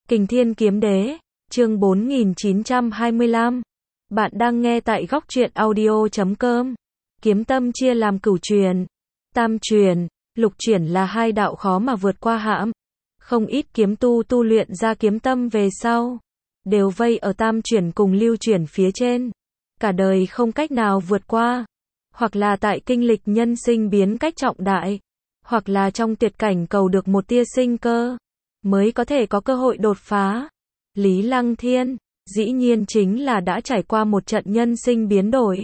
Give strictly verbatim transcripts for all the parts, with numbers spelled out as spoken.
Kình Thiên Kiếm Đế, chương bốn nghìn chín trăm hai mươi lăm. Bạn đang nghe tại góc truyện audio chấm com. Kiếm tâm chia làm cửu truyền, tam truyền, lục truyền là hai đạo khó mà vượt qua hãm. Không ít kiếm tu tu luyện ra kiếm tâm về sau, đều vây ở tam truyền cùng lưu truyền phía trên. Cả đời không cách nào vượt qua. Hoặc là tại kinh lịch nhân sinh biến cách trọng đại, hoặc là trong tuyệt cảnh cầu được một tia sinh cơ, mới có thể có cơ hội đột phá. Lý Lăng Thiên, dĩ nhiên chính là đã trải qua một trận nhân sinh biến đổi.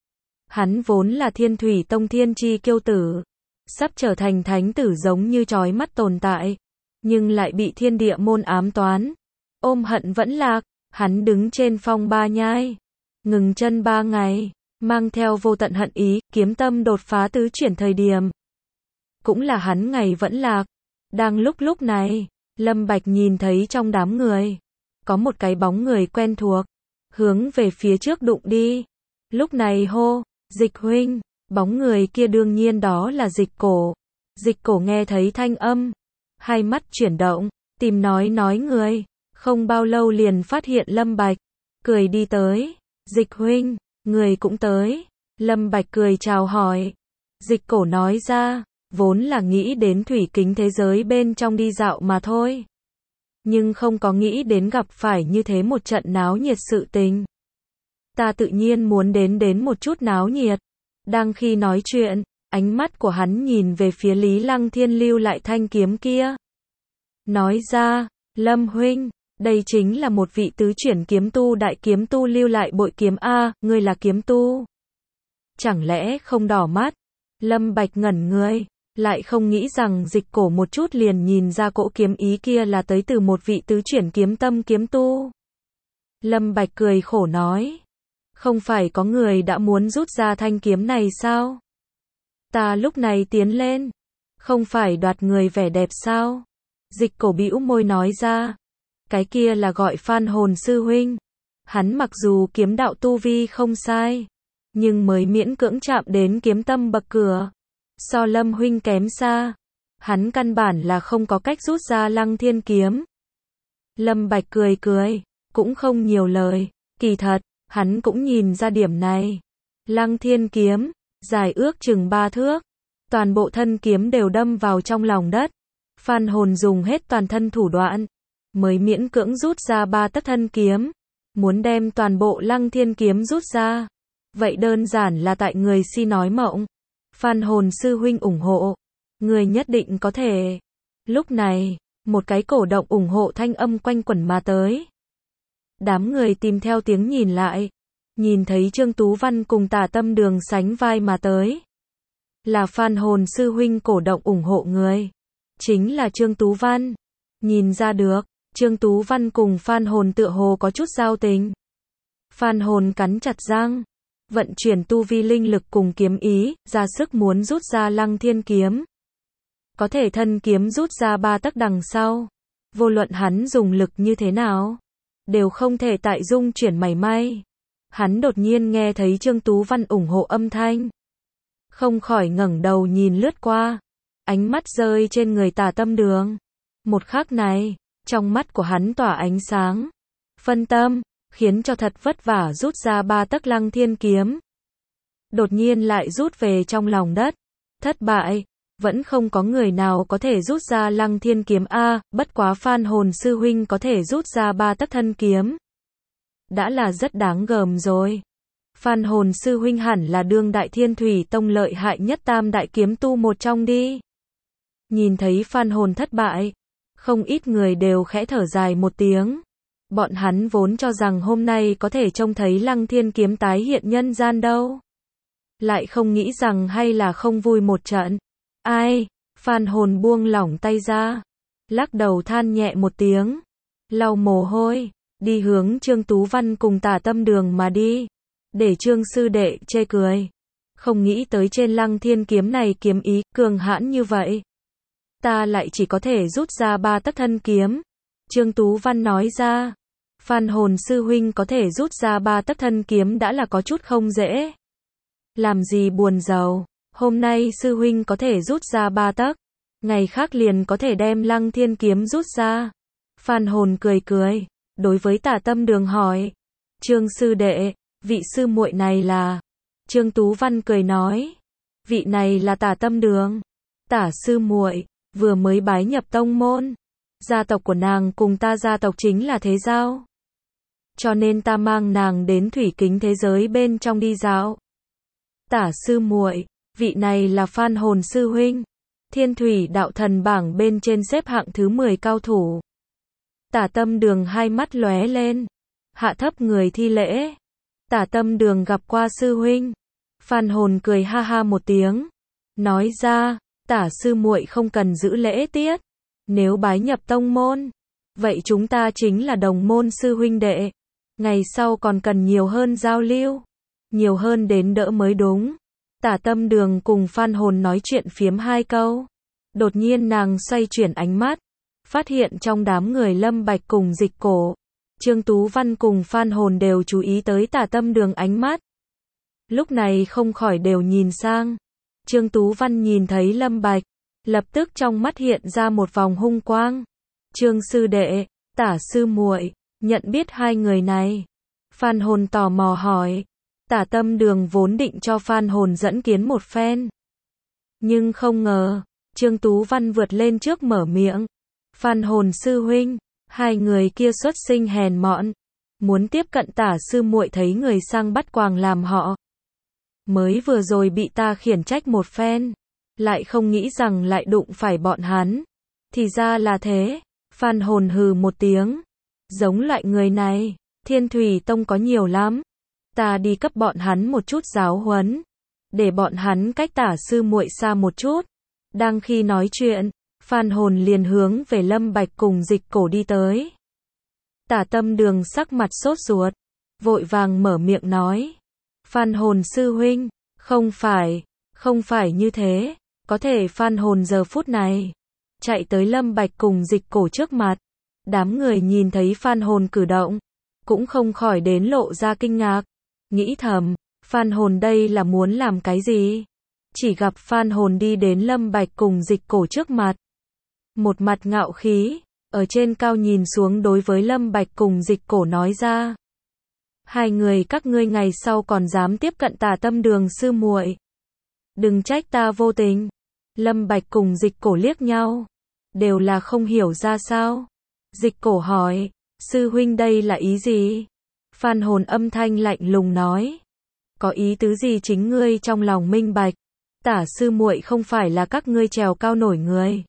Hắn vốn là Thiên Thủy Tông thiên chi kiêu tử, sắp trở thành thánh tử giống như chói mắt tồn tại, nhưng lại bị thiên địa môn ám toán. Ôm hận vẫn lạc, hắn đứng trên phong ba nhai, ngừng chân ba ngày, mang theo vô tận hận ý, kiếm tâm đột phá tứ chuyển thời điểm. Cũng là hắn ngày vẫn lạc. Đang lúc lúc này, Lâm Bạch nhìn thấy trong đám người, có một cái bóng người quen thuộc, hướng về phía trước đụng đi. Lúc này hô, Dịch huynh, bóng người kia đương nhiên đó là Dịch Cổ. Dịch Cổ nghe thấy thanh âm, hai mắt chuyển động, tìm nói nói người, không bao lâu liền phát hiện Lâm Bạch, cười đi tới. Dịch huynh, người cũng tới. Lâm Bạch cười chào hỏi. Dịch Cổ nói ra, vốn là nghĩ đến thủy kính thế giới bên trong đi dạo mà thôi, nhưng không có nghĩ đến gặp phải như thế một trận náo nhiệt sự tình. Ta tự nhiên muốn đến đến một chút náo nhiệt. Đang khi nói chuyện, ánh mắt của hắn nhìn về phía Lý Lăng Thiên lưu lại thanh kiếm kia. Nói ra, Lâm huynh, đây chính là một vị tứ chuyển kiếm tu đại kiếm tu lưu lại bội kiếm A, ngươi là kiếm tu. Chẳng lẽ không đỏ mắt? Lâm Bạch ngẩn người, lại không nghĩ rằng Dịch Cổ một chút liền nhìn ra cỗ kiếm ý kia là tới từ một vị tứ chuyển kiếm tâm kiếm tu. Lâm Bạch cười khổ nói, không phải có người đã muốn rút ra thanh kiếm này sao? Ta lúc này tiến lên, không phải đoạt người vẻ đẹp sao? Dịch Cổ bĩu môi nói ra, cái kia là gọi Phan Hồn sư huynh. Hắn mặc dù kiếm đạo tu vi không sai, nhưng mới miễn cưỡng chạm đến kiếm tâm bậc cửa. So Lâm huynh kém xa, hắn căn bản là không có cách rút ra Lăng Thiên kiếm. Lâm Bạch cười cười, cũng không nhiều lời, kỳ thật, hắn cũng nhìn ra điểm này. Lăng Thiên kiếm, dài ước chừng ba thước, toàn bộ thân kiếm đều đâm vào trong lòng đất. Phan Hồn dùng hết toàn thân thủ đoạn, mới miễn cưỡng rút ra ba tấc thân kiếm, muốn đem toàn bộ Lăng Thiên kiếm rút ra. Vậy đơn giản là tại người si nói mộng. Phan Hồn sư huynh ủng hộ, người nhất định có thể. Lúc này, một cái cổ động ủng hộ thanh âm quanh quẩn mà tới. Đám người tìm theo tiếng nhìn lại, nhìn thấy Trương Tú Văn cùng Tả Tâm Đường sánh vai mà tới. Là Phan Hồn sư huynh cổ động ủng hộ người, chính là Trương Tú Văn. Nhìn ra được, Trương Tú Văn cùng Phan Hồn tựa hồ có chút giao tình. Phan Hồn cắn chặt răng, vận chuyển tu vi linh lực cùng kiếm ý, ra sức muốn rút ra Lăng Thiên kiếm. Có thể thân kiếm rút ra ba tấc đằng sau, vô luận hắn dùng lực như thế nào, đều không thể tại dung chuyển mảy may. Hắn đột nhiên nghe thấy Trương Tú Văn ủng hộ âm thanh, không khỏi ngẩng đầu nhìn lướt qua, ánh mắt rơi trên người Tả Tâm Đường. Một khắc này, trong mắt của hắn tỏa ánh sáng, phân tâm, khiến cho thật vất vả rút ra ba tấc Lăng Thiên kiếm, đột nhiên lại rút về trong lòng đất. Thất bại, vẫn không có người nào có thể rút ra Lăng Thiên kiếm A, bất quá Phan Hồn sư huynh có thể rút ra ba tấc thân kiếm, đã là rất đáng gờm rồi. Phan Hồn sư huynh hẳn là đương đại Thiên Thủy Tông lợi hại nhất tam đại kiếm tu một trong đi. Nhìn thấy Phan Hồn thất bại, không ít người đều khẽ thở dài một tiếng. Bọn hắn vốn cho rằng hôm nay có thể trông thấy Lăng Thiên kiếm tái hiện nhân gian đâu, lại không nghĩ rằng hay là không vui một trận. Ai? Phan Hồn buông lỏng tay ra, lắc đầu than nhẹ một tiếng, lau mồ hôi, đi hướng Trương Tú Văn cùng Tả Tâm Đường mà đi, để Trương sư đệ chê cười. Không nghĩ tới trên Lăng Thiên kiếm này kiếm ý cường hãn như vậy, ta lại chỉ có thể rút ra ba tấc thân kiếm. Trương Tú Văn nói ra, Phan Hồn sư huynh có thể rút ra ba tấc thân kiếm đã là có chút không dễ. Làm gì buồn rầu, hôm nay sư huynh có thể rút ra ba tấc, ngày khác liền có thể đem Lăng Thiên kiếm rút ra. Phan Hồn cười cười, đối với Tả Tâm Đường hỏi, Trương sư đệ, vị sư muội này là? Trương Tú Văn cười nói, vị này là Tả Tâm Đường. Tả sư muội, vừa mới bái nhập tông môn. Gia tộc của nàng cùng ta gia tộc chính là thế giao. Cho nên ta mang nàng đến thủy kính thế giới bên trong đi dạo. Tả sư muội, vị này là Phan Hồn sư huynh. Thiên thủy đạo thần bảng bên trên xếp hạng thứ mười cao thủ. Tả Tâm Đường hai mắt lóe lên, hạ thấp người thi lễ. Tả Tâm Đường gặp qua sư huynh. Phan Hồn cười ha ha một tiếng, nói ra, Tả sư muội không cần giữ lễ tiết. Nếu bái nhập tông môn, vậy chúng ta chính là đồng môn sư huynh đệ. Ngày sau còn cần nhiều hơn giao lưu, nhiều hơn đến đỡ mới đúng. Tả Tâm Đường cùng Phan Hồn nói chuyện phiếm hai câu. Đột nhiên nàng xoay chuyển ánh mắt, phát hiện trong đám người Lâm Bạch cùng Dịch Cổ, Trương Tú Văn cùng Phan Hồn đều chú ý tới Tả Tâm Đường ánh mắt. Lúc này không khỏi đều nhìn sang. Trương Tú Văn nhìn thấy Lâm Bạch, lập tức trong mắt hiện ra một vòng hung quang. Trương sư đệ, Tả sư muội, nhận biết hai người này? Phan Hồn tò mò hỏi. Tả Tâm Đường vốn định cho Phan Hồn dẫn kiến một phen, nhưng không ngờ, Trương Tú Văn vượt lên trước mở miệng. Phan Hồn sư huynh, hai người kia xuất sinh hèn mọn, muốn tiếp cận Tả sư muội thấy người sang bắt quàng làm họ. Mới vừa rồi bị ta khiển trách một phen, lại không nghĩ rằng lại đụng phải bọn hắn. Thì ra là thế. Phan Hồn hừ một tiếng, giống loại người này, Thiên Thủy Tông có nhiều lắm. Ta đi cấp bọn hắn một chút giáo huấn, để bọn hắn cách Tả sư muội xa một chút. Đang khi nói chuyện, Phan Hồn liền hướng về Lâm Bạch cùng Dịch Cổ đi tới. Tả Tâm Đường sắc mặt sốt ruột, vội vàng mở miệng nói. Phan Hồn sư huynh, không phải, không phải như thế. Có thể Phan Hồn giờ phút này chạy tới Lâm Bạch cùng Dịch Cổ trước mặt. Đám người nhìn thấy Phan Hồn cử động, cũng không khỏi đến lộ ra kinh ngạc, nghĩ thầm, Phan Hồn đây là muốn làm cái gì? Chỉ gặp Phan Hồn đi đến Lâm Bạch cùng Dịch Cổ trước mặt, một mặt ngạo khí, ở trên cao nhìn xuống đối với Lâm Bạch cùng Dịch Cổ nói ra. Hai người các ngươi ngày sau còn dám tiếp cận Tả Tâm Đường sư muội, đừng trách ta vô tình. Lâm Bạch cùng Dịch Cổ liếc nhau, đều là không hiểu ra sao. Dịch Cổ hỏi, sư huynh đây là ý gì? Phan Hồn âm thanh lạnh lùng nói, có ý tứ gì chính ngươi trong lòng minh bạch. Tả sư muội không phải là các ngươi trèo cao nổi người.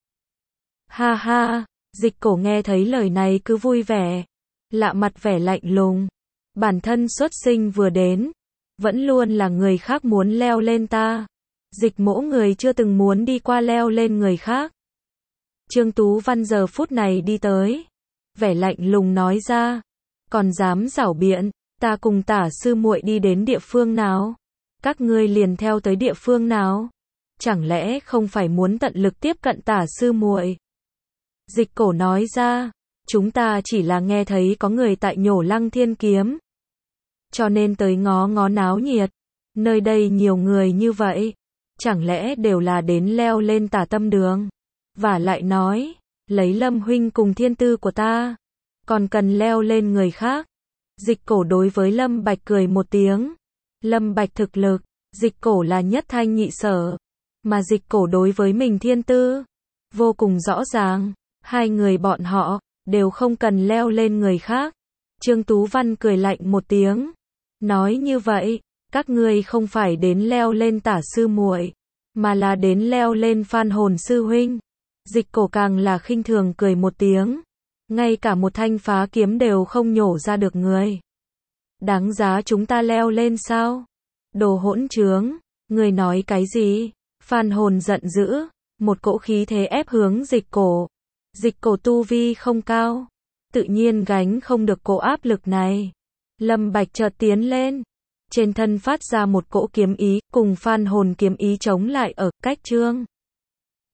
Ha ha, Dịch Cổ nghe thấy lời này cứ vui vẻ, lạ mặt vẻ lạnh lùng. Bản thân xuất sinh vừa đến, vẫn luôn là người khác muốn leo lên ta. Dịch mỗ người chưa từng muốn đi qua leo lên người khác. Trương Tú Văn giờ phút này đi tới, vẻ lạnh lùng nói ra, còn dám giảo biện, ta cùng Tả sư muội đi đến địa phương nào, các ngươi liền theo tới địa phương nào. Chẳng lẽ không phải muốn tận lực tiếp cận Tả sư muội? Dịch Cổ nói ra, chúng ta chỉ là nghe thấy có người tại nhổ Lăng Thiên kiếm, cho nên tới ngó ngó náo nhiệt. Nơi đây nhiều người như vậy, chẳng lẽ đều là đến leo lên Tả Tâm Đường? Và lại nói, lấy Lâm huynh cùng thiên tư của ta, còn cần leo lên người khác. Dịch Cổ đối với Lâm Bạch cười một tiếng. Lâm Bạch thực lực, Dịch Cổ là nhất thanh nhị sở, mà Dịch Cổ đối với mình thiên tư vô cùng rõ ràng. Hai người bọn họ đều không cần leo lên người khác. Trương Tú Văn cười lạnh một tiếng, nói như vậy, các ngươi không phải đến leo lên Tả sư muội, mà là đến leo lên Phan Hồn sư huynh. Dịch Cổ càng là khinh thường cười một tiếng, ngay cả một thanh phá kiếm đều không nhổ ra được người. Đáng giá chúng ta leo lên sao? Đồ hỗn trướng, ngươi nói cái gì? Phan Hồn giận dữ, một cỗ khí thế ép hướng Dịch Cổ. Dịch Cổ tu vi không cao, tự nhiên gánh không được cỗ áp lực này. Lâm Bạch chợt tiến lên, trên thân phát ra một cỗ kiếm ý, cùng Phan Hồn kiếm ý chống lại ở cách trương.